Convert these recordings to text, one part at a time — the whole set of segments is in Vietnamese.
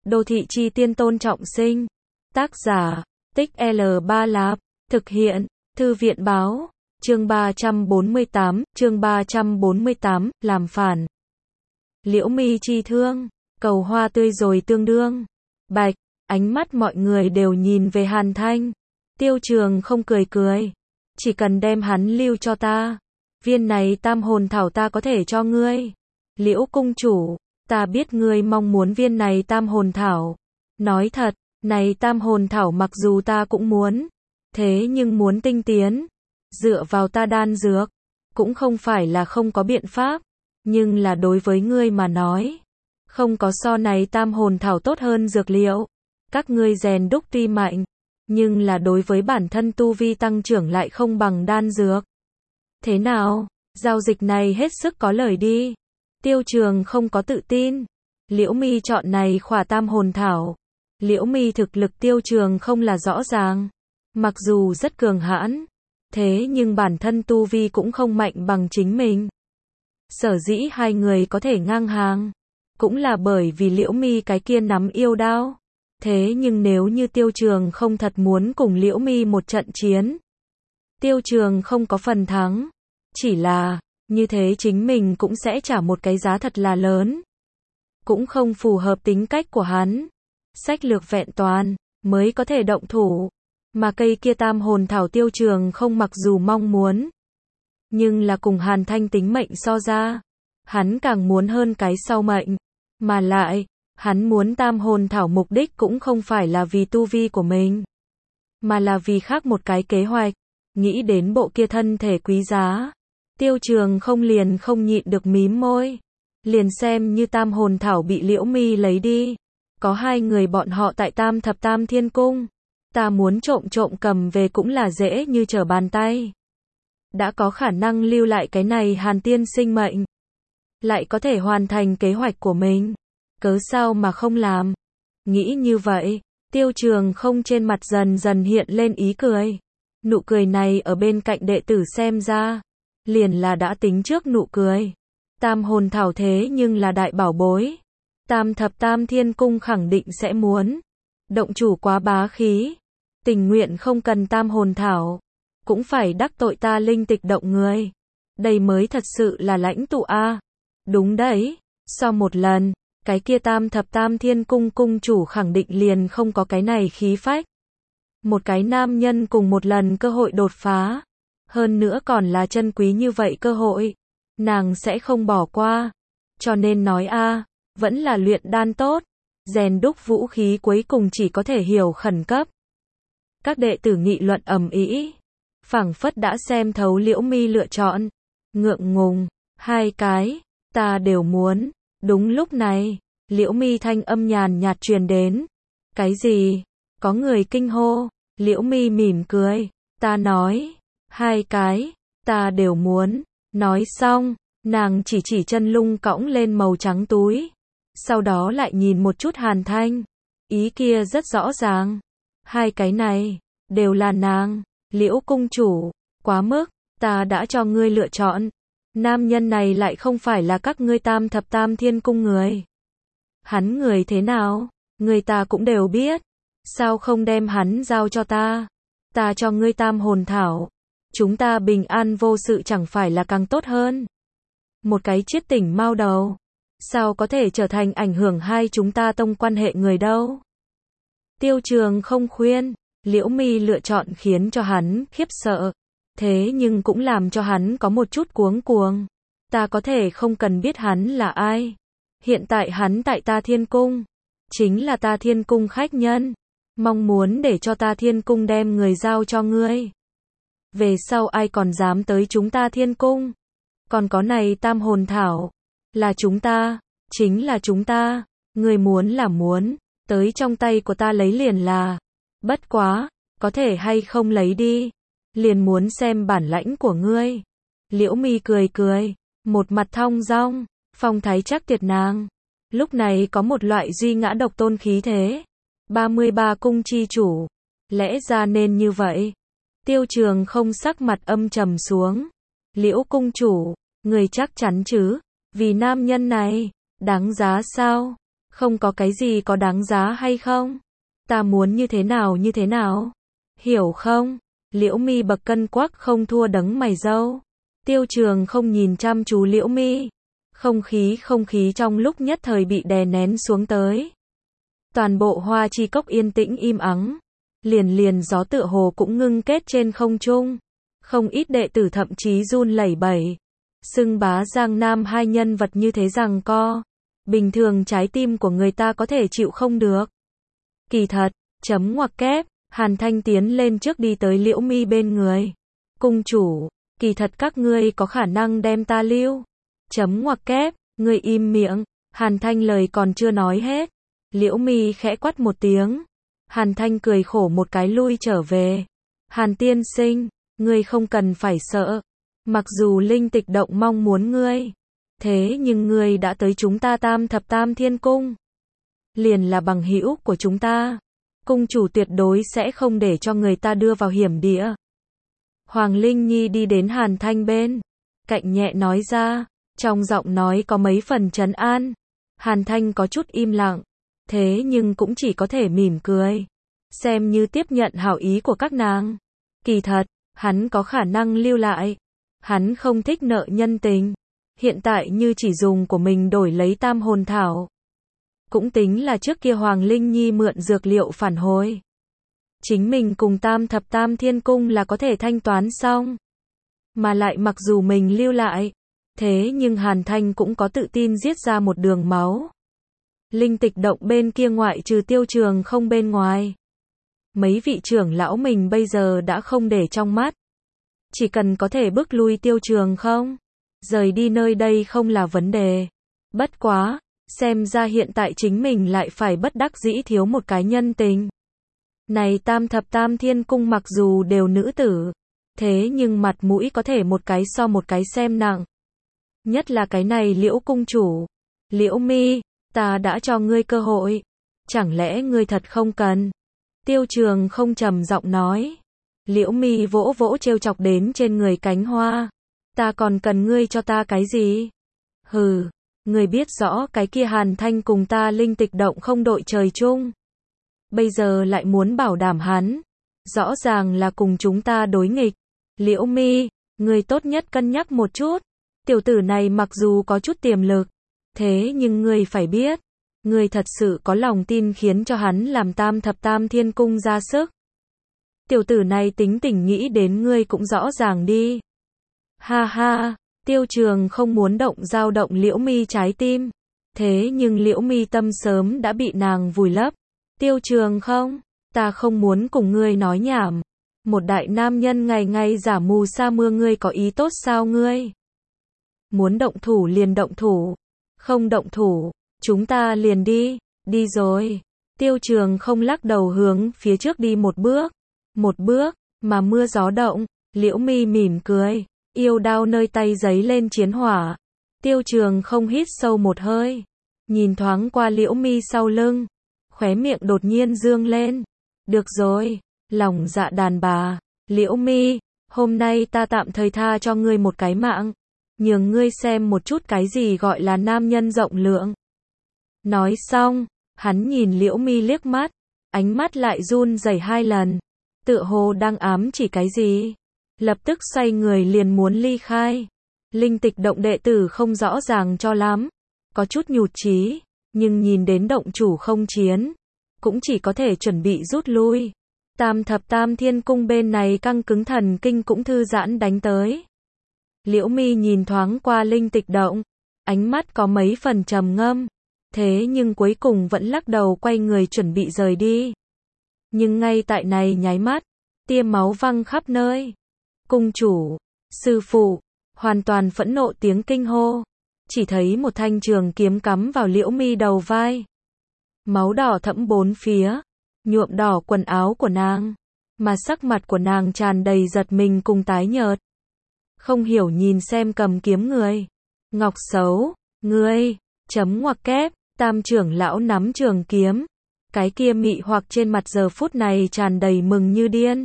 Đô thị chi tiên tôn trọng sinh. Tác giả, Tích L3 Lạp. Thực hiện, Thư viện báo. Chương 348, làm phản. Liễu mi chi thương, cầu hoa tươi rồi tương đương. Bạch, ánh mắt mọi người đều nhìn về Hàn Thanh. Tiêu Trường không cười cười. Chỉ cần đem hắn lưu cho ta. Viên này tam hồn thảo ta có thể cho ngươi. Liễu cung chủ, ta biết ngươi mong muốn viên này tam hồn thảo. Nói thật, này tam hồn thảo mặc dù ta cũng muốn. Thế nhưng muốn tinh tiến. Dựa vào ta đan dược. Cũng không phải là không có biện pháp. Nhưng là đối với ngươi mà nói. Không có so này tam hồn thảo tốt hơn dược liệu. Các ngươi rèn đúc tuy mạnh. Nhưng là đối với bản thân tu vi tăng trưởng lại không bằng đan dược. Thế nào? Giao dịch này hết sức có lời đi. Tiêu Trường không có tự tin. Liễu mi chọn này khỏa tam hồn thảo. Liễu mi thực lực Tiêu Trường không là rõ ràng. Mặc dù rất cường hãn. Thế nhưng bản thân tu vi cũng không mạnh bằng chính mình. Sở dĩ hai người có thể ngang hàng. Cũng là bởi vì Liễu mi cái kia nắm yêu đao. Thế nhưng nếu như Tiêu Trường không thật muốn cùng Liễu mi một trận chiến. Tiêu Trường không có phần thắng. Chỉ là, như thế chính mình cũng sẽ trả một cái giá thật là lớn. Cũng không phù hợp tính cách của hắn. Sách lược vẹn toàn, mới có thể động thủ. Mà cây kia tam hồn thảo Tiêu Trường không mặc dù mong muốn. Nhưng là cùng Hàn Thanh tính mệnh so ra. Hắn càng muốn hơn cái sau mệnh. Mà lại, hắn muốn tam hồn thảo mục đích cũng không phải là vì tu vi của mình. Mà là vì khác một cái kế hoạch. Nghĩ đến bộ kia thân thể quý giá. Tiêu Trường không liền không nhịn được mím môi. Liền xem như tam hồn thảo bị Liễu mi lấy đi. Có hai người bọn họ tại Tam Thập Tam Thiên Cung. Ta muốn trộm cầm về cũng là dễ như trở bàn tay. Đã có khả năng lưu lại cái này Hàn tiên sinh mệnh. Lại có thể hoàn thành kế hoạch của mình. Cớ sao mà không làm. Nghĩ như vậy, Tiêu Trường không trên mặt dần dần hiện lên ý cười. Nụ cười này ở bên cạnh đệ tử xem ra. Liền là đã tính trước nụ cười. Tam hồn thảo thế nhưng là đại bảo bối. Tam Thập Tam Thiên Cung khẳng định sẽ muốn. Động chủ quá bá khí. Tình nguyện không cần tam hồn thảo. Cũng phải đắc tội ta linh tịch động người. Đây mới thật sự là lãnh tụ a. Đúng đấy. Sau một lần, cái kia Tam Thập Tam Thiên Cung cung chủ khẳng định liền không có cái này khí phách. Một cái nam nhân cùng một lần cơ hội đột phá. Hơn nữa còn là chân quý như vậy cơ hội. Nàng sẽ không bỏ qua. Cho nên nói a, vẫn là luyện đan tốt. Rèn đúc vũ khí cuối cùng chỉ có thể hiểu khẩn cấp. Các đệ tử nghị luận ầm ĩ. Phảng phất đã xem thấu Liễu mi lựa chọn. Ngượng ngùng, hai cái, ta đều muốn. Đúng lúc này, Liễu mi thanh âm nhàn nhạt truyền đến. Cái gì? Có người kinh hô. Liễu mi mỉm cười. Ta nói, hai cái, ta đều muốn. Nói xong, nàng chỉ chân lung cõng lên màu trắng túi. Sau đó lại nhìn một chút Hàn Thanh. Ý kia rất rõ ràng. Hai cái này, đều là nàng. Liễu cung chủ, quá mức, ta đã cho ngươi lựa chọn. Nam nhân này lại không phải là các ngươi Tam Thập Tam Thiên Cung người. Hắn người thế nào, người ta cũng đều biết. Sao không đem hắn giao cho ta? Ta cho ngươi tam hồn thảo. Chúng ta bình an vô sự chẳng phải là càng tốt hơn. Một cái chiết tỉnh mao đầu. Sao có thể trở thành ảnh hưởng hai chúng ta tông quan hệ người đâu? Tiêu Trường không khuyên. Liễu mi lựa chọn khiến cho hắn khiếp sợ. Thế nhưng cũng làm cho hắn có một chút cuống cuồng. Ta có thể không cần biết hắn là ai. Hiện tại hắn tại ta Thiên Cung. Chính là ta Thiên Cung khách nhân. Mong muốn để cho ta Thiên Cung đem người giao cho ngươi. Về sau ai còn dám tới chúng ta Thiên Cung. Còn có này tam hồn thảo. Là chúng ta. Chính là chúng ta. Ngươi muốn là muốn. Tới trong tay của ta lấy liền là. Bất quá. Có thể hay không lấy đi. Liền muốn xem bản lãnh của ngươi. Liễu mi cười cười. Một mặt thong dong. Phong thái chắc tuyệt nàng. Lúc này có một loại duy ngã độc tôn khí thế. 33 cung chi chủ. Lẽ ra nên như vậy. Tiêu Trường không sắc mặt âm trầm xuống. Liễu cung chủ, người chắc chắn chứ? Vì nam nhân này, đáng giá sao? Không có cái gì có đáng giá hay không? Ta muốn như thế nào? Hiểu không? Liễu Mi bậc cân quắc không thua đấng mày râu. Tiêu Trường không nhìn chăm chú Liễu Mi. Không khí trong lúc nhất thời bị đè nén xuống tới. Toàn bộ Hoa Chi Cốc yên tĩnh im ắng. Liền gió tựa hồ cũng ngưng kết trên không trung. Không ít đệ tử thậm chí run lẩy bẩy. Xưng bá Giang Nam hai nhân vật như thế giằng co. Bình thường trái tim của người ta có thể chịu không được. Kỳ thật, chấm ngoặc kép, Hàn Thanh tiến lên trước đi tới Liễu Mi bên người. Cung chủ, kỳ thật các ngươi có khả năng đem ta lưu. Chấm ngoặc kép, ngươi im miệng. Hàn Thanh lời còn chưa nói hết. Liễu Mi khẽ quát một tiếng. Hàn Thanh cười khổ một cái lui trở về. Hàn tiên sinh, ngươi không cần phải sợ. Mặc dù Linh Tịch Động mong muốn ngươi, thế nhưng ngươi đã tới chúng ta Tam Thập Tam Thiên Cung. Liền là bằng hữu của chúng ta. Cung chủ tuyệt đối sẽ không để cho người ta đưa vào hiểm địa. Hoàng Linh Nhi đi đến Hàn Thanh bên cạnh nhẹ nói ra, trong giọng nói có mấy phần trấn an. Hàn Thanh có chút im lặng, thế nhưng cũng chỉ có thể mỉm cười, xem như tiếp nhận hảo ý của các nàng. Kỳ thật, hắn có khả năng lưu lại. Hắn không thích nợ nhân tình. Hiện tại như chỉ dùng của mình đổi lấy tam hồn thảo. Cũng tính là trước kia Hoàng Linh Nhi mượn dược liệu phản hồi. Chính mình cùng Tam Thập Tam Thiên Cung là có thể thanh toán xong. Mà lại mặc dù mình lưu lại, thế nhưng Hàn Thanh cũng có tự tin giết ra một đường máu. Linh Tịch Động bên kia ngoại trừ Tiêu Trường không bên ngoài. Mấy vị trưởng lão mình bây giờ đã không để trong mắt. Chỉ cần có thể bước lui Tiêu Trường không, rời đi nơi đây không là vấn đề. Bất quá, xem ra hiện tại chính mình lại phải bất đắc dĩ thiếu một cái nhân tình. Này Tam Thập Tam Thiên Cung mặc dù đều nữ tử, thế nhưng mặt mũi có thể một cái so một cái xem nặng. Nhất là cái này Liễu cung chủ. Liễu Mi, ta đã cho ngươi cơ hội. Chẳng lẽ ngươi thật không cần? Tiêu Trường không trầm giọng nói. Liễu Mi vỗ vỗ trêu chọc đến trên người cánh hoa. Ta còn cần ngươi cho ta cái gì? Hừ, ngươi biết rõ cái kia Hàn Thanh cùng ta Linh Tịch Động không đội trời chung. Bây giờ lại muốn bảo đảm hắn. Rõ ràng là cùng chúng ta đối nghịch. Liễu Mi, ngươi tốt nhất cân nhắc một chút. Tiểu tử này mặc dù có chút tiềm lực, thế nhưng ngươi phải biết, ngươi thật sự có lòng tin khiến cho hắn làm Tam Thập Tam Thiên Cung ra sức. Tiểu tử này tính tình nghĩ đến ngươi cũng rõ ràng đi. Ha ha, Tiêu Trường không muốn dao động Liễu Mi trái tim. Thế nhưng Liễu Mi tâm sớm đã bị nàng vùi lấp. Tiêu Trường không, ta không muốn cùng ngươi nói nhảm. Một đại nam nhân ngày ngày giả mù sa mưa, ngươi có ý tốt sao ngươi? Muốn động thủ liền động thủ. Không động thủ, chúng ta liền đi. Đi rồi. Tiêu Trường không lắc đầu hướng phía trước đi một bước. Một bước, mà mưa gió động. Liễu Mi mỉm cười. Yêu đao nơi tay giấy lên chiến hỏa. Tiêu Trường không hít sâu một hơi. Nhìn thoáng qua Liễu Mi sau lưng. Khóe miệng đột nhiên dương lên. Được rồi, lòng dạ đàn bà. Liễu Mi, hôm nay ta tạm thời tha cho ngươi một cái mạng. Nhường ngươi xem một chút cái gì gọi là nam nhân rộng lượng. Nói xong, hắn nhìn Liễu Mi liếc mắt. Ánh mắt lại run rẩy hai lần. Tựa hồ đang ám chỉ cái gì. Lập tức xoay người liền muốn ly khai. Linh Tịch Động đệ tử không rõ ràng cho lắm. Có chút nhụt chí, nhưng nhìn đến động chủ không chiến, cũng chỉ có thể chuẩn bị rút lui. Tam Thập Tam Thiên Cung bên này căng cứng thần kinh cũng thư giãn đánh tới. Liễu Mi nhìn thoáng qua Linh Tịch Động, ánh mắt có mấy phần trầm ngâm, thế nhưng cuối cùng vẫn lắc đầu quay người chuẩn bị rời đi. Nhưng ngay tại này nháy mắt, tia máu văng khắp nơi. Cung chủ, sư phụ, hoàn toàn phẫn nộ tiếng kinh hô. Chỉ thấy một thanh trường kiếm cắm vào Liễu Mi đầu vai. Máu đỏ thẫm bốn phía, nhuộm đỏ quần áo của nàng, mà sắc mặt của nàng tràn đầy giật mình cùng tái nhợt. Không hiểu nhìn xem cầm kiếm người. Ngọc xấu, ngươi, chấm ngoặc kép, Tam trưởng lão nắm trường kiếm. Cái kia mị hoặc trên mặt giờ phút này tràn đầy mừng như điên.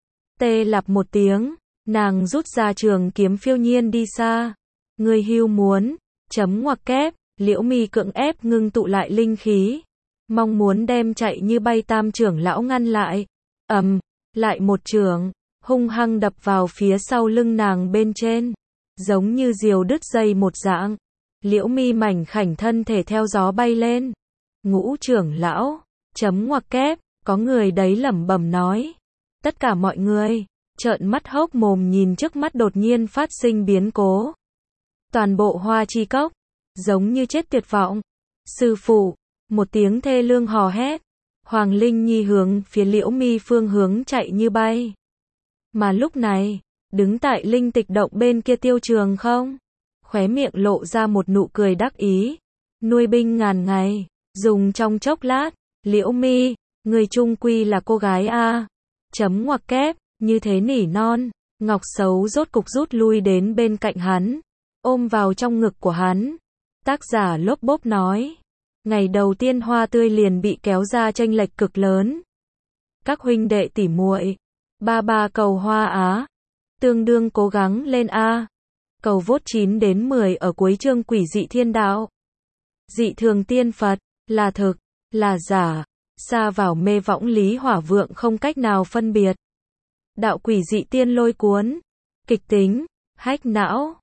Tê lặp một tiếng, nàng rút ra trường kiếm phiêu nhiên đi xa. Ngươi hưu muốn, chấm ngoặc kép, Liễu Mi cưỡng ép ngưng tụ lại linh khí, mong muốn đem chạy như bay Tam trưởng lão ngăn lại. Lại một chưởng, hung hăng đập vào phía sau lưng nàng bên trên, giống như diều đứt dây một dạng. Liễu Mi mảnh khảnh thân thể theo gió bay lên. Ngũ trưởng lão, chấm ngoặc kép, có người đấy lẩm bẩm nói. Tất cả mọi người trợn mắt hốc mồm nhìn trước mắt đột nhiên phát sinh biến cố. Toàn bộ Hoa Chi Cốc giống như chết tuyệt vọng. Sư phụ, một tiếng thê lương hò hét. Hoàng Linh Nhi hướng phía Liễu Mi phương hướng chạy như bay. Mà lúc này, đứng tại linh tịch động bên kia Tiêu Trường không, khóe miệng lộ ra một nụ cười đắc ý. Nuôi binh ngàn ngày, dùng trong chốc lát. Liễu Mi, người trung quy là cô gái a. Chấm ngoặc kép, như thế nỉ non. Ngọc Sấu rốt cục rút lui đến bên cạnh hắn, ôm vào trong ngực của hắn. Tác giả Lốp Bốp nói, ngày đầu tiên Hoa Tươi liền bị kéo ra chênh lệch cực lớn. Các huynh đệ tỉ muội, ba cầu hoa á, tương đương cố gắng lên a. Cầu vote 9 đến 10 ở cuối chương Quỷ dị thiên đạo. Dị thường tiên Phật, là thực, là giả, xa vào mê võng Lý Hỏa Vượng không cách nào phân biệt. Đạo quỷ dị tiên lôi cuốn, kịch tính, hách não.